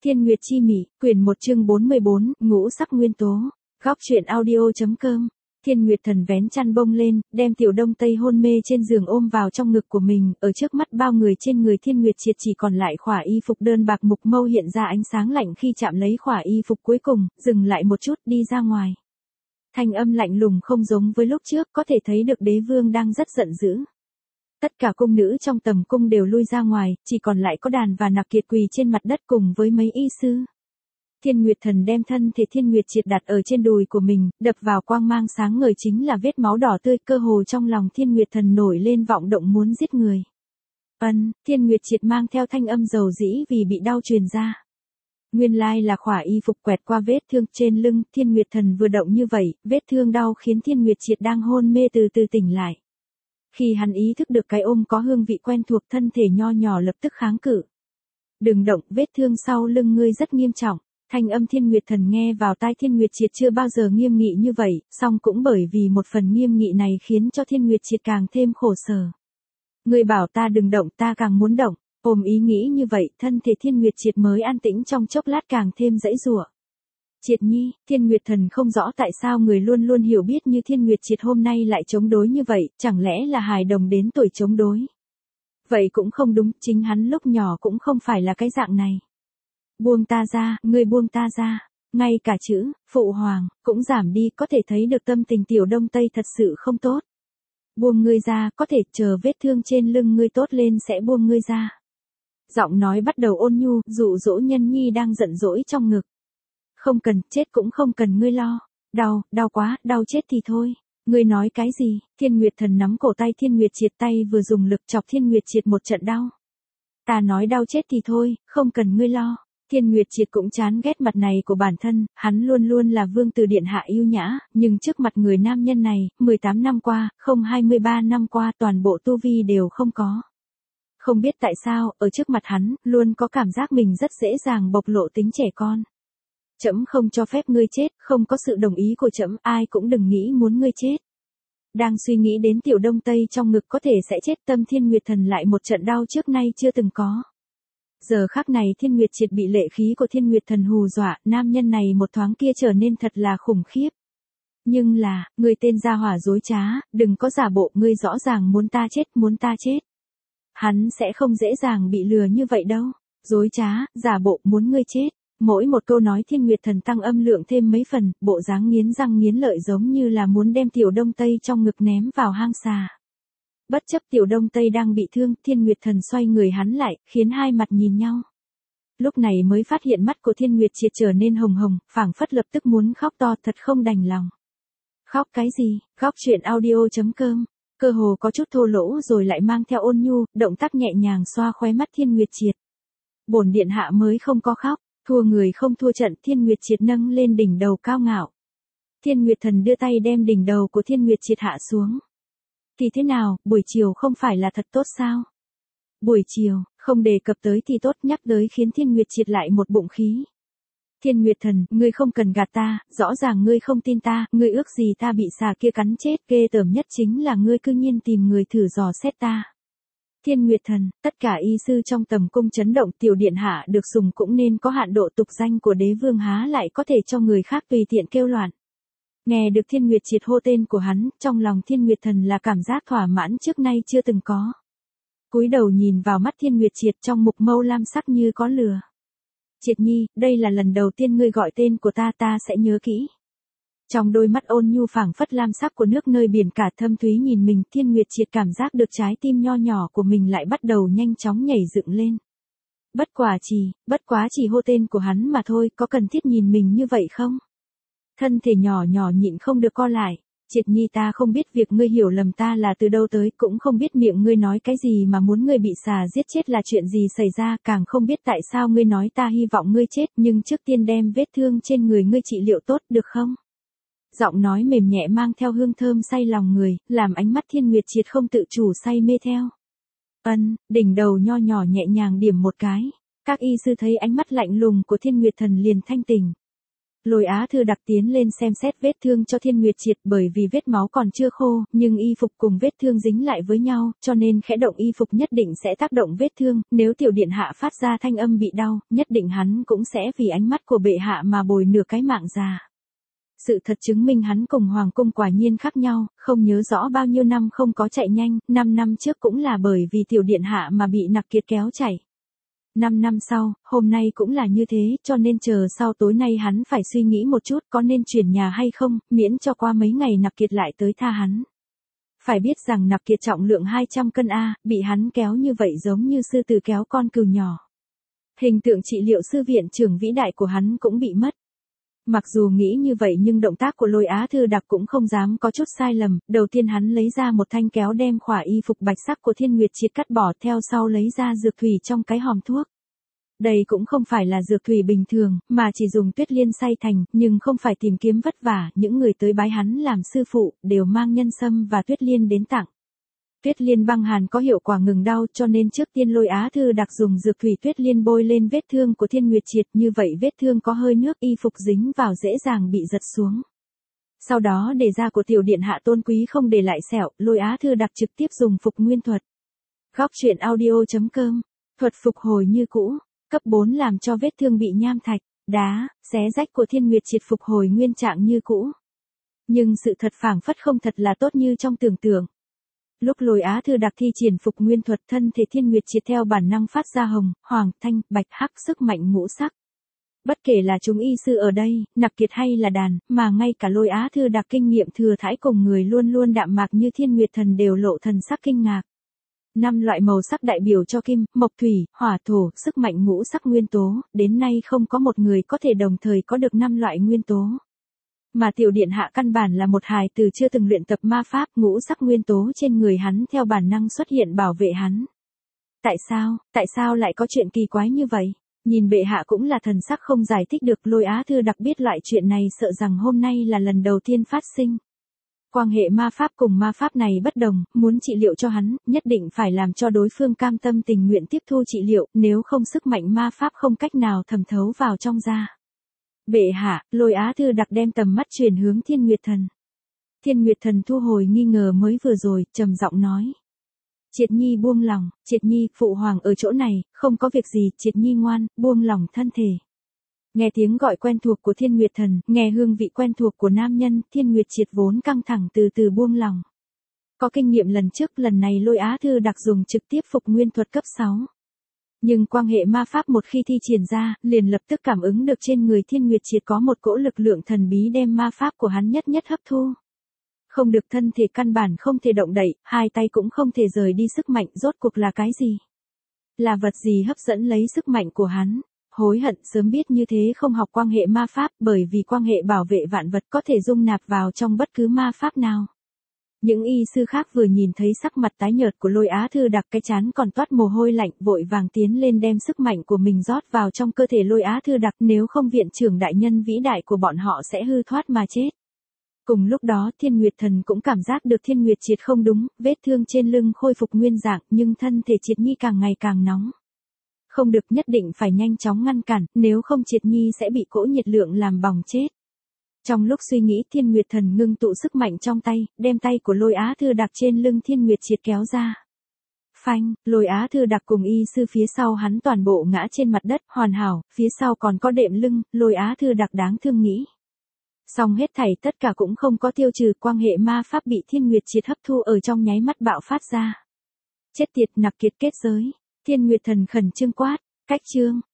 Thiên Nguyệt Chi Mị, quyển 1 chương 44, ngũ sắc nguyên tố. Góc truyện audio.com. Thiên Nguyệt Thần vén chăn bông lên, đem Tiểu Đông Tây hôn mê trên giường ôm vào trong ngực của mình, ở trước mắt bao người trên người Thiên Nguyệt Triệt chỉ còn lại khỏa y phục đơn bạc mục mâu hiện ra ánh sáng lạnh khi chạm lấy khỏa y phục cuối cùng, dừng lại một chút đi ra ngoài. Thanh âm lạnh lùng không giống với lúc trước, có thể thấy được đế vương đang rất giận dữ. Tất cả cung nữ trong tầm cung đều lui ra ngoài, chỉ còn lại có Đàn và Nạp Kiệt quỳ trên mặt đất cùng với mấy y sư. Thiên Nguyệt Thần đem thân thể Thiên Nguyệt Triệt đặt ở trên đùi của mình, đập vào quang mang sáng ngời chính là vết máu đỏ tươi, cơ hồ trong lòng Thiên Nguyệt Thần nổi lên vọng động muốn giết người. Thiên Nguyệt Triệt mang theo thanh âm dầu dĩ vì bị đau truyền ra. Nguyên lai là khỏa y phục quẹt qua vết thương trên lưng, Thiên Nguyệt Thần vừa động như vậy, vết thương đau khiến Thiên Nguyệt Triệt đang hôn mê từ từ tỉnh lại. Khi hắn ý thức được cái ôm có hương vị quen thuộc, thân thể nho nhỏ lập tức kháng cự. Đừng động, vết thương sau lưng ngươi rất nghiêm trọng. Thanh âm Thiên Nguyệt Thần nghe vào tai Thiên Nguyệt Triệt chưa bao giờ nghiêm nghị như vậy, song cũng bởi vì một phần nghiêm nghị này khiến cho Thiên Nguyệt Triệt càng thêm khổ sở. Ngươi bảo ta đừng động, ta càng muốn động. Ôm ý nghĩ như vậy, thân thể Thiên Nguyệt Triệt mới an tĩnh trong chốc lát càng thêm dãy giụa. Triệt nhi, Thiên Nguyệt Thần không rõ tại sao người luôn luôn hiểu biết như Thiên Nguyệt Triệt hôm nay lại chống đối như vậy, chẳng lẽ là hài đồng đến tuổi chống đối. Vậy cũng không đúng, chính hắn lúc nhỏ cũng không phải là cái dạng này. Buông ta ra, ngươi buông ta ra, ngay cả chữ, phụ hoàng, cũng giảm đi, có thể thấy được tâm tình Tiểu Đông Tây thật sự không tốt. Buông ngươi ra, có thể chờ vết thương trên lưng ngươi tốt lên sẽ buông ngươi ra. Giọng nói bắt đầu ôn nhu, dụ dỗ nhân nhi đang giận dỗi trong ngực. Không cần, chết cũng không cần ngươi lo. Đau quá, đau chết thì thôi. Ngươi nói cái gì? Thiên Nguyệt Thần nắm cổ tay Thiên Nguyệt Triệt, tay vừa dùng lực chọc Thiên Nguyệt Triệt một trận đau. Ta nói đau chết thì thôi, không cần ngươi lo. Thiên Nguyệt Triệt cũng chán ghét mặt này của bản thân, hắn luôn luôn là vương tử điện hạ yêu nhã, nhưng trước mặt người nam nhân này, 18 năm qua, không 23 năm qua toàn bộ tu vi đều không có. Không biết tại sao, ở trước mặt hắn, luôn có cảm giác mình rất dễ dàng bộc lộ tính trẻ con. Trẫm không cho phép ngươi chết, không có sự đồng ý của trẫm, ai cũng đừng nghĩ muốn ngươi chết. Đang suy nghĩ đến Tiểu Đông Tây trong ngực có thể sẽ chết, tâm Thiên Nguyệt Thần lại một trận đau trước nay chưa từng có. Giờ khắc này Thiên Nguyệt Triệt bị lệ khí của Thiên Nguyệt Thần hù dọa, nam nhân này một thoáng kia trở nên thật là khủng khiếp. Nhưng là, ngươi tên gia hỏa dối trá, đừng có giả bộ, ngươi rõ ràng muốn ta chết. Hắn sẽ không dễ dàng bị lừa như vậy đâu. Dối trá, giả bộ, muốn ngươi chết. Mỗi một câu nói Thiên Nguyệt Thần tăng âm lượng thêm mấy phần, bộ dáng nghiến răng nghiến lợi giống như là muốn đem Tiểu Đông Tây trong ngực ném vào hang xà. Bất chấp Tiểu Đông Tây đang bị thương, Thiên Nguyệt Thần xoay người hắn lại, khiến hai mặt nhìn nhau. Lúc này mới phát hiện mắt của Thiên Nguyệt Triệt trở nên hồng hồng, phảng phất lập tức muốn khóc to, thật không đành lòng. Khóc cái gì? Góc truyện audio.com. Cơ hồ có chút thô lỗ rồi lại mang theo ôn nhu, động tác nhẹ nhàng xoa khóe mắt Thiên Nguyệt Triệt. Bổn điện hạ mới không có khóc. Thua người không thua trận, Thiên Nguyệt Triệt nâng lên đỉnh đầu cao ngạo. Thiên Nguyệt Thần đưa tay đem đỉnh đầu của Thiên Nguyệt Triệt hạ xuống. Thì thế nào, buổi chiều không phải là thật tốt sao? Buổi chiều, không đề cập tới thì tốt, nhắc tới khiến Thiên Nguyệt Triệt lại một bụng khí. Thiên Nguyệt Thần, ngươi không cần gạt ta, rõ ràng ngươi không tin ta, ngươi ước gì ta bị xà kia cắn chết, ghê tởm nhất chính là ngươi cư nhiên tìm người thử dò xét ta. Thiên Nguyệt Thần, tất cả y sư trong tầm cung chấn động, Tiểu điện hạ được dùng cũng nên có hạn độ, tục danh của đế vương há lại có thể cho người khác tùy tiện kêu loạn. Nghe được Thiên Nguyệt Triệt hô tên của hắn, trong lòng Thiên Nguyệt Thần là cảm giác thỏa mãn trước nay chưa từng có. Cúi đầu nhìn vào mắt Thiên Nguyệt Triệt, trong mục mâu lam sắc như có lửa. Triệt nhi, đây là lần đầu tiên ngươi gọi tên của ta, ta sẽ nhớ kỹ. Trong đôi mắt ôn nhu phảng phất lam sắc của nước nơi biển cả thâm thúy nhìn mình, Thiên Nguyệt Triệt cảm giác được trái tim nho nhỏ của mình lại bắt đầu nhanh chóng nhảy dựng lên. Bất quá chỉ hô tên của hắn mà thôi, có cần thiết nhìn mình như vậy không? Thân thể nhỏ nhỏ nhịn không được co lại. Triệt nhi, ta không biết việc ngươi hiểu lầm ta là từ đâu tới, cũng không biết miệng ngươi nói cái gì mà muốn ngươi bị xà giết chết là chuyện gì xảy ra, càng không biết tại sao ngươi nói ta hy vọng ngươi chết, nhưng trước tiên đem vết thương trên người ngươi trị liệu tốt được không? Giọng nói mềm nhẹ mang theo hương thơm say lòng người, làm ánh mắt Thiên Nguyệt Triệt không tự chủ say mê theo. Đỉnh đầu nho nhỏ nhẹ nhàng điểm một cái. Các y sư thấy ánh mắt lạnh lùng của Thiên Nguyệt Thần liền thanh tỉnh. Lôi Á Thư Đặc tiến lên xem xét vết thương cho Thiên Nguyệt Triệt, bởi vì vết máu còn chưa khô, nhưng y phục cùng vết thương dính lại với nhau, cho nên khẽ động y phục nhất định sẽ tác động vết thương, nếu tiểu điện hạ phát ra thanh âm bị đau, nhất định hắn cũng sẽ vì ánh mắt của bệ hạ mà bồi nửa cái mạng già. Sự thật chứng minh hắn cùng Hoàng cung quả nhiên khác nhau, không nhớ rõ bao nhiêu năm không có chạy nhanh, 5 năm trước cũng là bởi vì tiểu điện hạ mà bị Nặc Kiệt kéo chạy. 5 năm sau, hôm nay cũng là như thế, cho nên chờ sau tối nay hắn phải suy nghĩ một chút có nên chuyển nhà hay không, miễn cho qua mấy ngày Nặc Kiệt lại tới tha hắn. Phải biết rằng Nặc Kiệt trọng lượng 200 cân A, bị hắn kéo như vậy giống như sư tử kéo con cừu nhỏ. Hình tượng trị liệu sư viện trưởng vĩ đại của hắn cũng bị mất. Mặc dù nghĩ như vậy nhưng động tác của Lôi Á Thư Đặc cũng không dám có chút sai lầm, đầu tiên hắn lấy ra một thanh kéo đem khỏa y phục bạch sắc của Thiên Nguyệt Triệt cắt bỏ, theo sau lấy ra dược thủy trong cái hòm thuốc. Đây cũng không phải là dược thủy bình thường, mà chỉ dùng tuyết liên xay thành, nhưng không phải tìm kiếm vất vả, những người tới bái hắn làm sư phụ, đều mang nhân sâm và tuyết liên đến tặng. Tuyết liên băng hàn có hiệu quả ngừng đau, cho nên trước tiên Lôi Á Thư Đặc dùng dược thủy tuyết liên bôi lên vết thương của Thiên Nguyệt Triệt, như vậy vết thương có hơi nước, y phục dính vào dễ dàng bị giật xuống. Sau đó để da của tiểu điện hạ tôn quý không để lại sẹo, Lôi Á Thư Đặc trực tiếp dùng phục nguyên thuật. Góc truyện audio.com, thuật phục hồi như cũ, cấp 4 làm cho vết thương bị nham thạch, đá, xé rách của Thiên Nguyệt Triệt phục hồi nguyên trạng như cũ. Nhưng sự thật phảng phất không thật là tốt như trong tưởng tượng. Lúc Lôi Á Thư Đặc thi triển phục nguyên thuật, thân thể Thiên Nguyệt Triệt theo bản năng phát ra hồng, hoàng, thanh, bạch, hắc sức mạnh ngũ sắc. Bất kể là chúng y sư ở đây, Nặc Kiệt hay là đàn, mà ngay cả Lôi Á Thư Đặc kinh nghiệm thừa thãi cùng người luôn luôn đạm mạc như Thiên Nguyệt Thần đều lộ thần sắc kinh ngạc. 5 loại màu sắc đại biểu cho kim, mộc, thủy, hỏa, thổ, sức mạnh ngũ sắc nguyên tố, đến nay không có một người có thể đồng thời có được 5 loại nguyên tố. Mà tiểu điện hạ căn bản là một hài tử chưa từng luyện tập ma pháp, ngũ sắc nguyên tố trên người hắn theo bản năng xuất hiện bảo vệ hắn. Tại sao lại có chuyện kỳ quái như vậy? Nhìn bệ hạ cũng là thần sắc không giải thích được, Lôi Á Thư Đặc biết loại chuyện này sợ rằng hôm nay là lần đầu tiên phát sinh. Quan hệ ma pháp cùng ma pháp này bất đồng, muốn trị liệu cho hắn, nhất định phải làm cho đối phương cam tâm tình nguyện tiếp thu trị liệu, nếu không sức mạnh ma pháp không cách nào thẩm thấu vào trong da. Bệ hạ, Lôi Á Thư Đặc đem tầm mắt chuyển hướng Thiên Nguyệt Thần. Thiên Nguyệt Thần thu hồi nghi ngờ mới vừa rồi, trầm giọng nói. Triệt Nhi buông lòng, Triệt Nhi, phụ hoàng ở chỗ này, không có việc gì, Triệt Nhi ngoan, buông lòng thân thể. Nghe tiếng gọi quen thuộc của Thiên Nguyệt Thần, nghe hương vị quen thuộc của nam nhân, Thiên Nguyệt Triệt vốn căng thẳng từ từ buông lòng. Có kinh nghiệm lần trước, lần này Lôi Á Thư Đặc dùng trực tiếp phục nguyên thuật cấp 6. Nhưng quan hệ ma pháp một khi thi triển ra, liền lập tức cảm ứng được trên người Thiên Nguyệt Triệt có một cỗ lực lượng thần bí đem ma pháp của hắn nhất nhất hấp thu. Không được, thân thể căn bản không thể động đậy, hai tay cũng không thể rời đi, sức mạnh rốt cuộc là cái gì? Là vật gì hấp dẫn lấy sức mạnh của hắn? Hối hận sớm biết như thế không học quan hệ ma pháp, bởi vì quan hệ bảo vệ vạn vật có thể dung nạp vào trong bất cứ ma pháp nào. Những y sư khác vừa nhìn thấy sắc mặt tái nhợt của Lôi Á Thư Đặc, cái trán còn toát mồ hôi lạnh, vội vàng tiến lên đem sức mạnh của mình rót vào trong cơ thể Lôi Á Thư Đặc, nếu không viện trưởng đại nhân vĩ đại của bọn họ sẽ hư thoát mà chết. Cùng lúc đó Thiên Nguyệt Thần cũng cảm giác được Thiên Nguyệt Triệt không đúng, vết thương trên lưng khôi phục nguyên dạng, nhưng thân thể Triệt Nhi càng ngày càng nóng. Không được, nhất định phải nhanh chóng ngăn cản, nếu không Triệt Nhi sẽ bị cỗ nhiệt lượng làm bỏng chết. Trong lúc suy nghĩ, Thiên Nguyệt Thần ngưng tụ sức mạnh trong tay, đem tay của Lôi Á Thư Đặc trên lưng Thiên Nguyệt Triệt kéo ra. Phanh, Lôi Á Thư Đặc cùng y sư phía sau hắn toàn bộ ngã trên mặt đất, hoàn hảo, phía sau còn có đệm lưng, Lôi Á Thư Đặc đáng thương nghĩ. Song hết thảy tất cả cũng không có tiêu trừ, quan hệ ma pháp bị Thiên Nguyệt Triệt hấp thu ở trong nháy mắt bạo phát ra. Chết tiệt, Nặc Kiệt kết giới. Thiên Nguyệt Thần khẩn trương quát, cách chương.